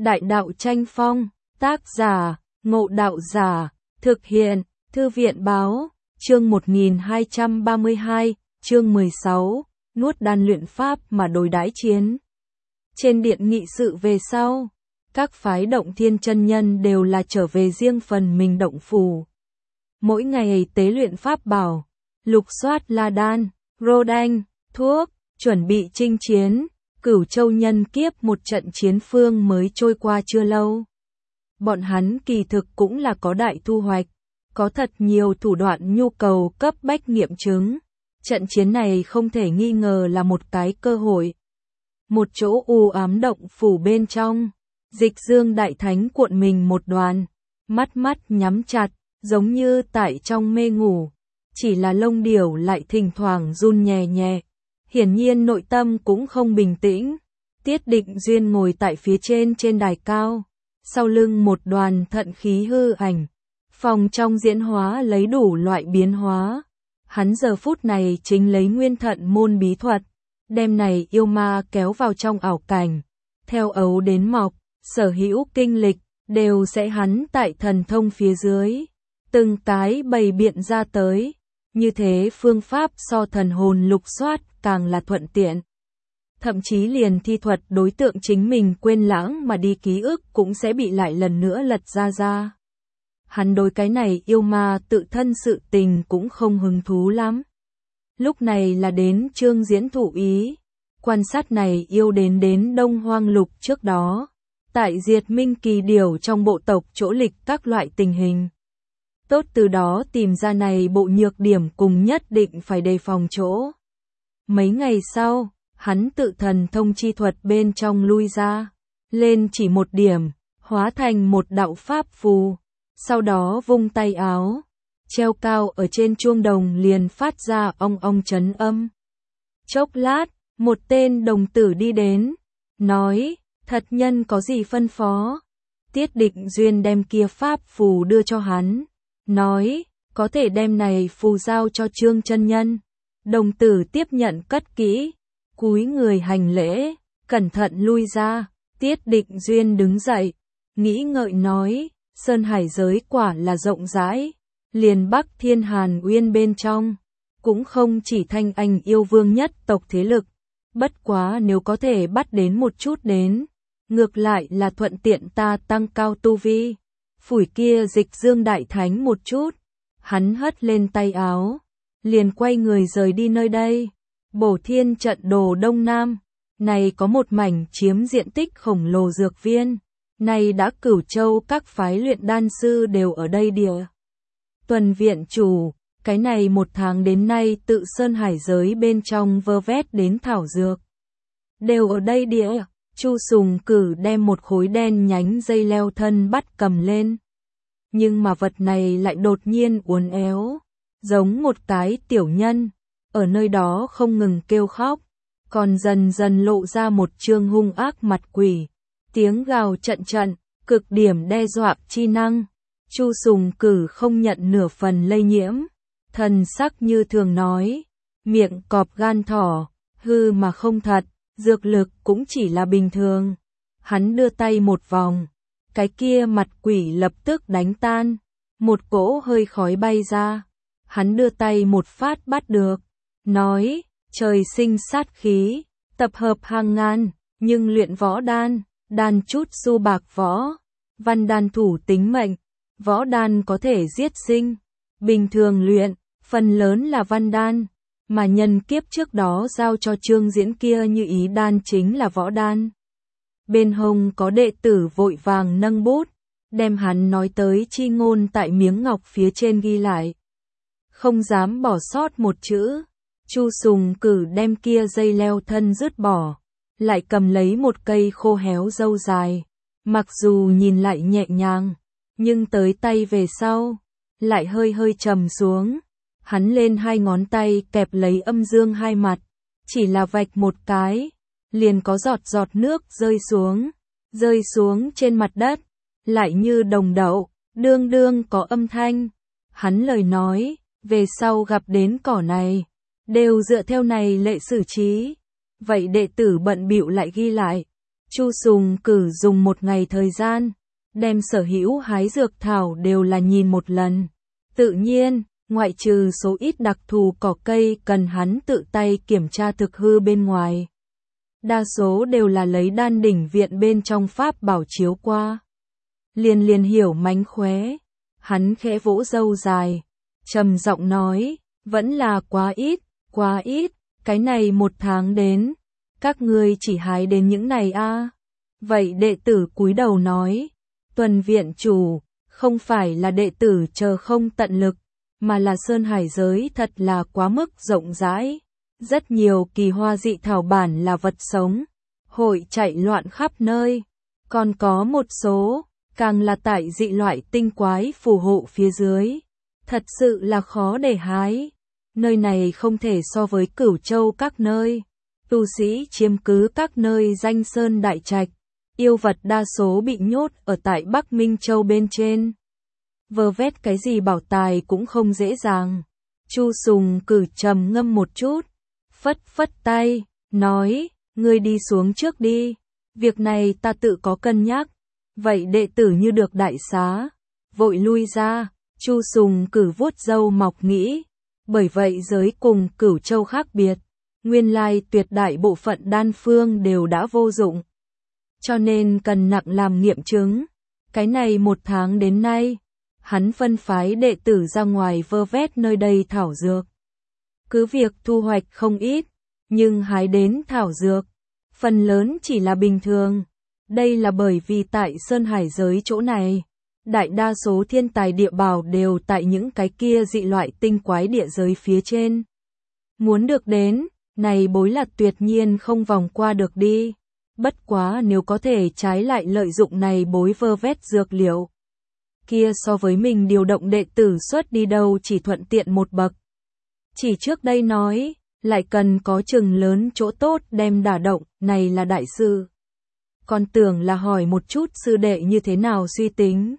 Đại đạo tranh phong, tác giả, Ngộ Đạo Giả, thực hiện, Thư viện báo, chương 1232, chương 16, nuốt đan luyện pháp mà đối đãi chiến. Trên điện nghị sự về sau, các phái Động Thiên chân nhân đều là trở về riêng phần mình động phủ. Mỗi ngày tế luyện pháp bảo, lục soát la đan, rô đanh, thuốc, chuẩn bị chinh chiến. Cửu Châu nhân kiếp một trận chiến phương mới trôi qua chưa lâu. Bọn hắn kỳ thực cũng là có đại thu hoạch, có thật nhiều thủ đoạn nhu cầu cấp bách nghiệm chứng. Trận chiến này không thể nghi ngờ là một cái cơ hội. Một chỗ u ám động phủ bên trong, Dịch Dương Đại Thánh cuộn mình một đoàn, mắt nhắm chặt, giống như tại trong mê ngủ. Chỉ là lông điểu lại thỉnh thoảng run nhẹ nhẹ. Hiển nhiên nội tâm cũng không bình tĩnh. Tiết Định Duyên ngồi tại phía trên đài cao, sau lưng một đoàn thận khí hư ảnh. Phòng trong diễn hóa lấy đủ loại biến hóa. Hắn giờ phút này chính lấy nguyên thận môn bí thuật, đem này yêu ma kéo vào trong ảo cảnh. Theo ấu đến mọc, sở hữu kinh lịch, đều sẽ hắn tại thần thông phía dưới. Từng cái bày biện ra tới. Như thế phương pháp so thần hồn lục soát càng là thuận tiện. Thậm chí liền thi thuật đối tượng chính mình quên lãng mà đi ký ức cũng sẽ bị lại lần nữa lật ra. Hắn đối cái này yêu ma tự thân sự tình cũng không hứng thú lắm. Lúc này là đến Trương Diễn thụ ý. Quan sát này yêu đến Đông Hoang Lục trước đó. Tại Diệt Minh Kỳ Điểu trong bộ tộc chỗ lịch các loại tình hình. Tốt từ đó tìm ra này bộ nhược điểm cùng nhất định phải đề phòng chỗ. Mấy ngày sau, hắn tự thần thông chi thuật bên trong lui ra, lên chỉ một điểm, hóa thành một đạo pháp phù, sau đó vung tay áo, treo cao ở trên chuông đồng liền phát ra ong chấn âm. Chốc lát, một tên đồng tử đi đến, nói, thật nhân có gì phân phó? Tiết Định Duyên đem kia pháp phù đưa cho hắn. Nói, có thể đem này phù giao cho Trương chân nhân. Đồng tử tiếp nhận cất kỹ, cúi người hành lễ, cẩn thận lui ra. Tiết Định Duyên đứng dậy, nghĩ ngợi nói, Sơn Hải giới quả là rộng rãi, liền Bắc Thiên Hàn Uyên bên trong, cũng không chỉ Thanh Anh yêu vương nhất tộc thế lực, bất quá nếu có thể bắt đến một chút đến, ngược lại là thuận tiện ta tăng cao tu vi. Phủi kia Dịch Dương Đại Thánh một chút, hắn hất lên tay áo, liền quay người rời đi nơi đây. Bổ Thiên trận đồ Đông Nam, này có một mảnh chiếm diện tích khổng lồ dược viên, này đã Cửu Châu các phái luyện đan sư đều ở đây địa. Tuần viện chủ, cái này một tháng đến nay tự Sơn Hải giới bên trong vơ vét đến thảo dược, đều ở đây địa. Chu Sùng Cử đem một khối đen nhánh dây leo thân bắt cầm lên. Nhưng mà vật này lại đột nhiên uốn éo, giống một cái tiểu nhân, ở nơi đó không ngừng kêu khóc, còn dần lộ ra một trương hung ác mặt quỷ, tiếng gào trận, cực điểm đe dọa chi năng. Chu Sùng Cử không nhận nửa phần lây nhiễm, thần sắc như thường nói, miệng cọp gan thỏ, hư mà không thật. Dược lực cũng chỉ là bình thường. Hắn đưa tay một vòng, cái kia mặt quỷ lập tức đánh tan, một cỗ hơi khói bay ra. Hắn đưa tay một phát bắt được, nói, trời sinh sát khí, tập hợp hàng ngàn, nhưng luyện võ đan, đan chút xu bạc võ, văn đan thủ tính mệnh, võ đan có thể giết sinh, bình thường luyện, phần lớn là văn đan. Mà nhân kiếp trước đó giao cho Trương Diễn kia như ý đan chính là võ đan. Bên hông có đệ tử vội vàng nâng bút, đem hắn nói tới chi ngôn tại miếng ngọc phía trên ghi lại. Không dám bỏ sót một chữ. Chu Sùng Cử đem kia dây leo thân dứt bỏ, lại cầm lấy một cây khô héo râu dài. Mặc dù nhìn lại nhẹ nhàng, nhưng tới tay về sau, lại hơi trầm xuống. Hắn lên hai ngón tay kẹp lấy âm dương hai mặt, chỉ là vạch một cái, liền có giọt nước rơi xuống trên mặt đất, lại như đồng đậu, đương có âm thanh. Hắn lời nói, về sau gặp đến cỏ này, đều dựa theo này lệ xử trí. Vậy đệ tử bận bịu lại ghi lại. Chu Sùng Cử dùng một ngày thời gian, đem sở hữu hái dược thảo đều là nhìn một lần. Tự nhiên, ngoại trừ số ít đặc thù cỏ cây cần hắn tự tay kiểm tra thực hư bên ngoài. Đa số đều là lấy đan đỉnh viện bên trong pháp bảo chiếu qua. Liền hiểu mánh khóe, hắn khẽ vỗ râu dài, trầm giọng nói, vẫn là quá ít, cái này một tháng đến, các ngươi chỉ hái đến những này a. Vậy đệ tử cúi đầu nói, Tuần viện chủ, không phải là đệ tử chờ không tận lực, mà là sơn hải giới thật là quá mức rộng rãi. Rất nhiều kỳ hoa dị thảo bản là vật sống, hội chạy loạn khắp nơi. Còn có một số, càng là tại dị loại tinh quái phù hộ phía dưới. Thật sự là khó để hái. Nơi này không thể so với Cửu Châu các nơi. Tu sĩ chiếm cứ các nơi danh sơn đại trạch. Yêu vật đa số bị nhốt ở tại Bắc Minh Châu bên trên. Vơ vét cái gì bảo tài cũng không dễ dàng. Chu Sùng Cử trầm ngâm một chút, phất tay, nói, ngươi đi xuống trước đi. Việc này ta tự có cân nhắc. Vậy đệ tử như được đại xá, vội lui ra. Chu Sùng Cử vuốt râu mọc nghĩ, bởi vậy giới cùng Cửu Châu khác biệt, nguyên lai tuyệt đại bộ phận đan phương đều đã vô dụng, cho nên cần nặng làm nghiệm chứng. Cái này một tháng đến nay, hắn phân phái đệ tử ra ngoài vơ vét nơi đây thảo dược. Cứ việc thu hoạch không ít, nhưng hái đến thảo dược, phần lớn chỉ là bình thường. Đây là bởi vì tại Sơn Hải giới chỗ này, đại đa số thiên tài địa bảo đều tại những cái kia dị loại tinh quái địa giới phía trên. Muốn được đến, này bối là tuyệt nhiên không vòng qua được đi. Bất quá nếu có thể trái lại lợi dụng này bối vơ vét dược liệu, kia so với mình điều động đệ tử xuất đi đâu chỉ thuận tiện một bậc. Chỉ trước đây nói, lại cần có chừng lớn chỗ tốt đem đả động, này là đại sư. Còn tưởng là hỏi một chút sư đệ như thế nào suy tính.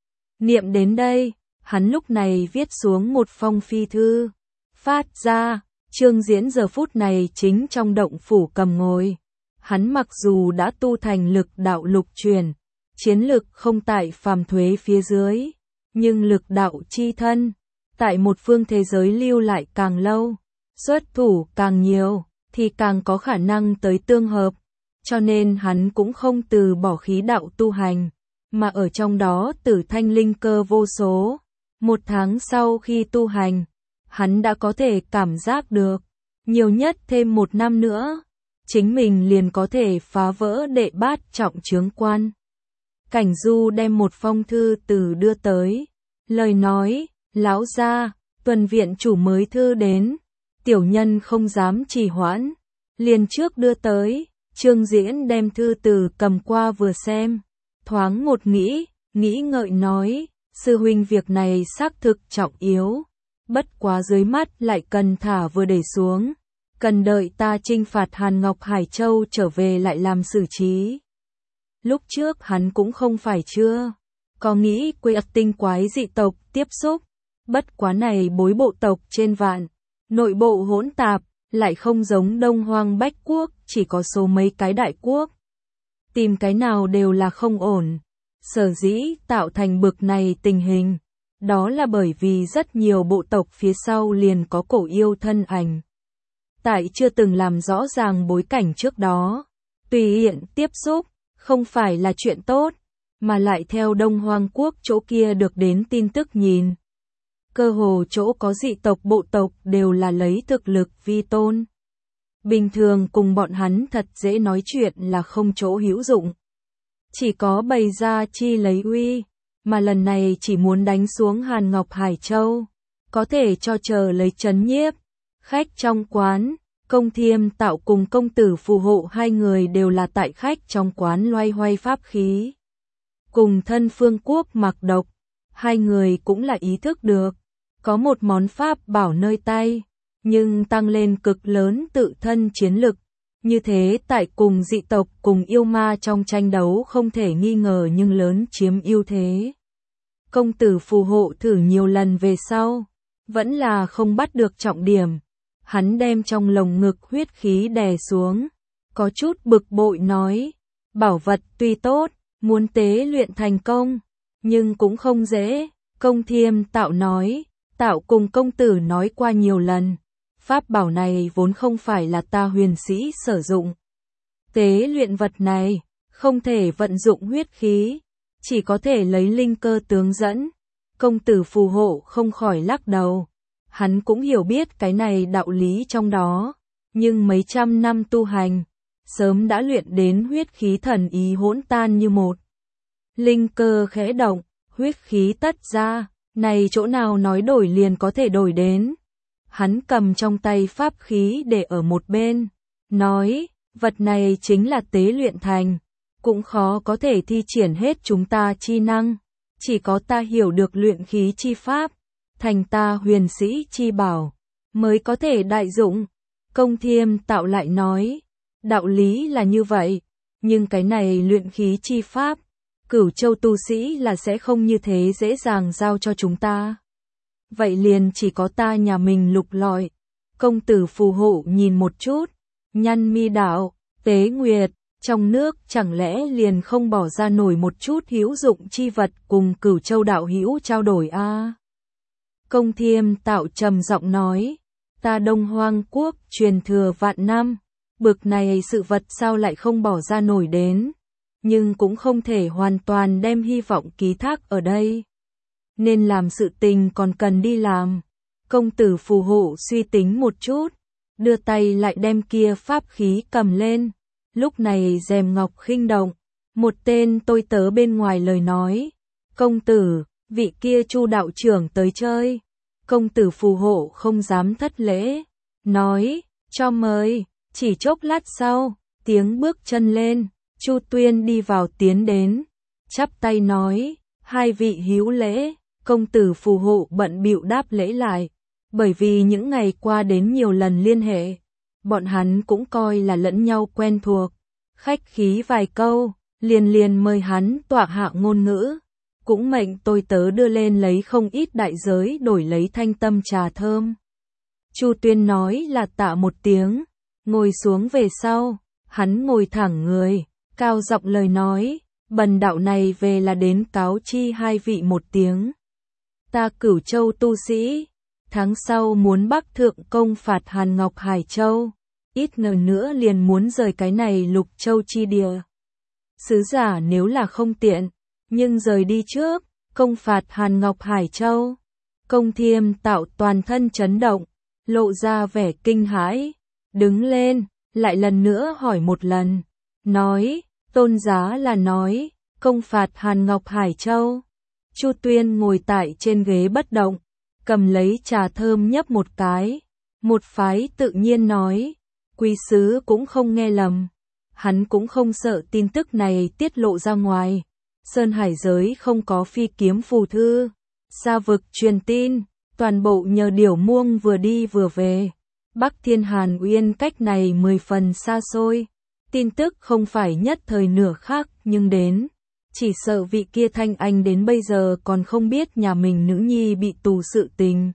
Niệm đến đây, hắn lúc này viết xuống một phong phi thư. Phát ra, Trương Diễn giờ phút này chính trong động phủ cầm ngồi. Hắn mặc dù đã tu thành lực đạo lục truyền, chiến lực không tại phàm thuế phía dưới, nhưng lực đạo chi thân, tại một phương thế giới lưu lại càng lâu, xuất thủ càng nhiều, thì càng có khả năng tới tương hợp. Cho nên hắn cũng không từ bỏ khí đạo tu hành, mà ở trong đó tử thanh linh cơ vô số. Một tháng sau khi tu hành, hắn đã có thể cảm giác được, nhiều nhất thêm một năm nữa, chính mình liền có thể phá vỡ đệ bát trọng chướng quan. Cảnh Du đem một phong thư từ đưa tới, lời nói, lão gia, Tuần viện chủ mới thư đến, tiểu nhân không dám trì hoãn, liền trước đưa tới. Trương Diễn đem thư từ cầm qua vừa xem, thoáng một nghĩ ngợi nói, sư huynh việc này xác thực trọng yếu, bất quá dưới mắt lại cần thả vừa để xuống, cần đợi ta chinh phạt Hàn Ngọc Hải Châu trở về lại làm xử trí. Lúc trước hắn cũng không phải chưa có nghĩ quê tinh quái dị tộc tiếp xúc, bất quá này bối bộ tộc trên vạn, nội bộ hỗn tạp, lại không giống Đông Hoang Bách Quốc, chỉ có số mấy cái đại quốc. Tìm cái nào đều là không ổn. Sở dĩ tạo thành bực này tình hình, đó là bởi vì rất nhiều bộ tộc phía sau liền có cổ yêu thân ảnh. Tại chưa từng làm rõ ràng bối cảnh trước đó, tùy tiện tiếp xúc, không phải là chuyện tốt, mà lại theo Đông Hoang Quốc chỗ kia được đến tin tức nhìn. Cơ hồ chỗ có dị tộc bộ tộc đều là lấy thực lực vi tôn. Bình thường cùng bọn hắn thật dễ nói chuyện là không chỗ hữu dụng. Chỉ có bày ra chi lấy uy, mà lần này chỉ muốn đánh xuống Hàn Ngọc Hải Châu, có thể cho chờ lấy trấn nhiếp. Khách trong quán, Công Thiêm Tạo cùng công tử phù hộ hai người đều là tại khách trong quán loay hoay pháp khí. Cùng thân Phương Quốc Mặc Độc, hai người cũng là ý thức được, có một món pháp bảo nơi tay, nhưng tăng lên cực lớn tự thân chiến lực. Như thế tại cùng dị tộc cùng yêu ma trong tranh đấu không thể nghi ngờ nhưng lớn chiếm ưu thế. Công tử phù hộ thử nhiều lần về sau, vẫn là không bắt được trọng điểm. Hắn đem trong lồng ngực huyết khí đè xuống, có chút bực bội nói, Bảo vật tuy tốt, muốn tế luyện thành công, nhưng cũng không dễ. Công Thiêm Tạo nói, Tạo cùng công tử nói qua nhiều lần, pháp bảo này vốn không phải là ta huyền sĩ sử dụng. Tế luyện vật này, không thể vận dụng huyết khí, chỉ có thể lấy linh cơ tướng dẫn. Công tử phù hộ không khỏi lắc đầu. Hắn cũng hiểu biết cái này đạo lý trong đó, nhưng mấy trăm năm tu hành, sớm đã luyện đến huyết khí thần ý hỗn tan như một. Linh cơ khẽ động, huyết khí tất ra, này chỗ nào nói đổi liền có thể đổi đến. Hắn cầm trong tay pháp khí để ở một bên, nói, vật này chính là tế luyện thành, cũng khó có thể thi triển hết chúng ta chi năng, chỉ có ta hiểu được luyện khí chi pháp, thành ta huyền sĩ chi bảo, mới có thể đại dụng. Công Thiêm Tạo lại nói, đạo lý là như vậy, nhưng cái này luyện khí chi pháp, Cửu Châu tu sĩ là sẽ không như thế dễ dàng giao cho chúng ta. Vậy liền chỉ có ta nhà mình lục lọi. Công tử phù hộ nhìn một chút, nhăn mi đạo, Tế Nguyệt, trong nước chẳng lẽ liền không bỏ ra nổi một chút hữu dụng chi vật cùng Cửu Châu đạo hữu trao đổi a? Công Thiêm Tạo trầm giọng nói, ta Đông Hoang quốc truyền thừa vạn năm, bực này sự vật sao lại không bỏ ra nổi đến, nhưng cũng không thể hoàn toàn đem hy vọng ký thác ở đây. Nên làm sự tình còn cần đi làm. Công tử phù hộ suy tính một chút, đưa tay lại đem kia pháp khí cầm lên. Lúc này rèm ngọc khinh động, một tên tôi tớ bên ngoài lời nói, công tử, vị kia Chu đạo trưởng tới chơi. Công tử phù hộ không dám thất lễ, nói, cho mời. Chỉ chốc lát sau, tiếng bước chân lên, Chu Tuyên đi vào tiến đến, chắp tay nói, hai vị hữu lễ. Công tử phù hộ bận bịu đáp lễ lại, bởi vì những ngày qua đến nhiều lần liên hệ, bọn hắn cũng coi là lẫn nhau quen thuộc, khách khí vài câu, liền mời hắn tọa hạ ngôn ngữ, cũng mệnh tôi tớ đưa lên lấy không ít đại giới đổi lấy thanh tâm trà thơm. Chu Tuyên nói là tạ một tiếng, ngồi xuống về sau, hắn ngồi thẳng người, cao giọng lời nói, bần đạo này về là đến cáo chi hai vị một tiếng. Ta Cửu Châu tu sĩ, tháng sau muốn bắc thượng công phạt Hàn Ngọc Hải Châu, ít ngờ nữa liền muốn rời cái này Lục Châu chi địa. Sứ giả nếu là không tiện, nhưng rời đi trước, công phạt Hàn Ngọc Hải Châu. Công Thiêm Tạo toàn thân chấn động, lộ ra vẻ kinh hãi, đứng lên, lại lần nữa hỏi một lần, nói, tôn giá là nói, công phạt Hàn Ngọc Hải Châu. Chu Tuyên ngồi tại trên ghế bất động, cầm lấy trà thơm nhấp một cái, một phái tự nhiên nói, quý sứ cũng không nghe lầm, hắn cũng không sợ tin tức này tiết lộ ra ngoài. Sơn Hải giới không có phi kiếm phù thư, Sa vực truyền tin, toàn bộ nhờ Điểu Muông vừa đi vừa về. Bắc Thiên Hàn Uyên cách này 10 phần xa xôi, tin tức không phải nhất thời nửa khắc nhưng đến. Chỉ sợ vị kia Thanh Anh đến bây giờ còn không biết nhà mình nữ nhi bị tù sự tình.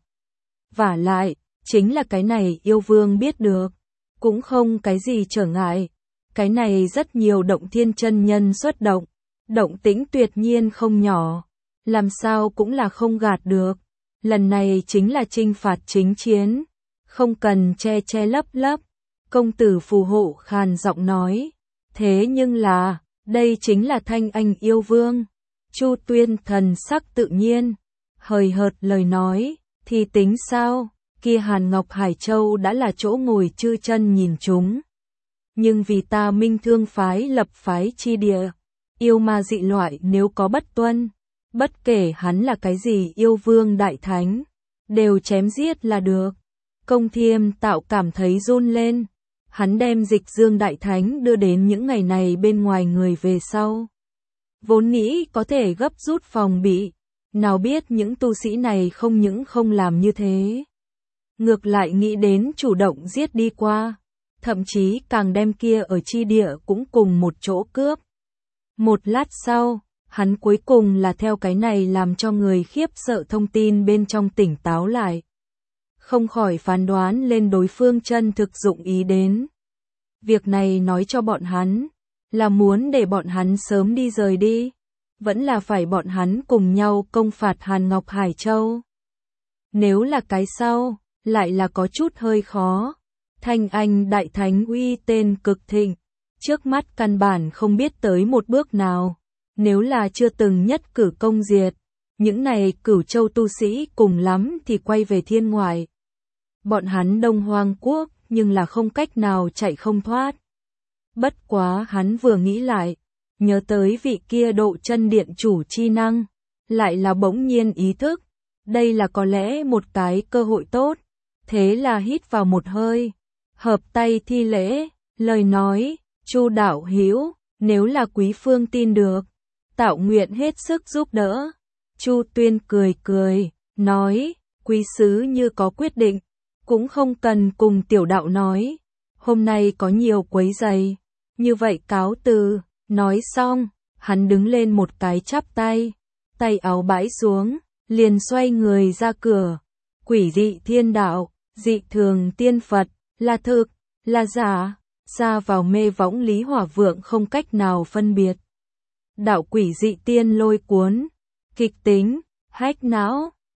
Vả lại, chính là cái này yêu vương biết được, cũng không cái gì trở ngại. Cái này rất nhiều động thiên chân nhân xuất động, động tĩnh tuyệt nhiên không nhỏ, làm sao cũng là không gạt được. Lần này chính là chinh phạt chính chiến, không cần che lấp lấp. Công tử phù hộ khàn giọng nói, thế nhưng là, đây chính là Thanh Anh yêu vương. Chu Tuyên thần sắc tự nhiên, hời hợt lời nói, thì tính sao, kia Hàn Ngọc Hải Châu đã là chỗ ngồi chư chân nhìn chúng. Nhưng vì ta Minh Thương phái lập phái chi địa, yêu ma dị loại nếu có bất tuân, bất kể hắn là cái gì yêu vương đại thánh, đều chém giết là được. Công Thiêm Tạo cảm thấy run lên, hắn đem Dịch Dương đại thánh đưa đến những ngày này bên ngoài người về sau. Vốn nghĩ có thể gấp rút phòng bị, nào biết những tu sĩ này không những không làm như thế. Ngược lại nghĩ đến chủ động giết đi qua, thậm chí càng đem kia ở chi địa cũng cùng một chỗ cướp. Một lát sau, hắn cuối cùng là theo cái này làm cho người khiếp sợ thông tin bên trong tỉnh táo lại. Không khỏi phán đoán lên đối phương chân thực dụng ý đến. Việc này nói cho bọn hắn, Là muốn để bọn hắn sớm đi rời đi, vẫn là phải bọn hắn cùng nhau công phạt Hàn Ngọc Hải Châu. Nếu là cái sau, lại là có chút hơi khó. Thanh Anh Đại Thánh uy tên cực thịnh, trước mắt căn bản không biết tới một bước nào. Nếu là chưa từng nhất cử công diệt, những này Cửu Châu tu sĩ cùng lắm thì quay về thiên ngoại. Bọn hắn Đông Hoang Quốc nhưng là không cách nào chạy không thoát. Bất quá hắn vừa nghĩ lại, nhớ tới vị kia Độ Chân Điện chủ chi năng, lại là bỗng nhiên ý thức, đây là có lẽ một cái cơ hội tốt, thế là hít vào một hơi, hợp tay thi lễ, lời nói, Chu đạo hữu, nếu là quý phương tin được, tạo nguyện hết sức giúp đỡ. Chu Tuyên cười cười, nói, quý sứ như có quyết định, cũng không cần cùng tiểu đạo nói, hôm nay có nhiều quấy rầy, như vậy cáo từ. Nói xong, hắn đứng lên một cái chắp tay, tay áo bãi xuống, liền xoay người ra cửa. Quỷ dị thiên đạo, dị thường tiên Phật, là thực, là giả, ra vào mê võng Lý Hỏa Vượng không cách nào phân biệt. Đạo quỷ dị tiên lôi cuốn, kịch tính, hách não,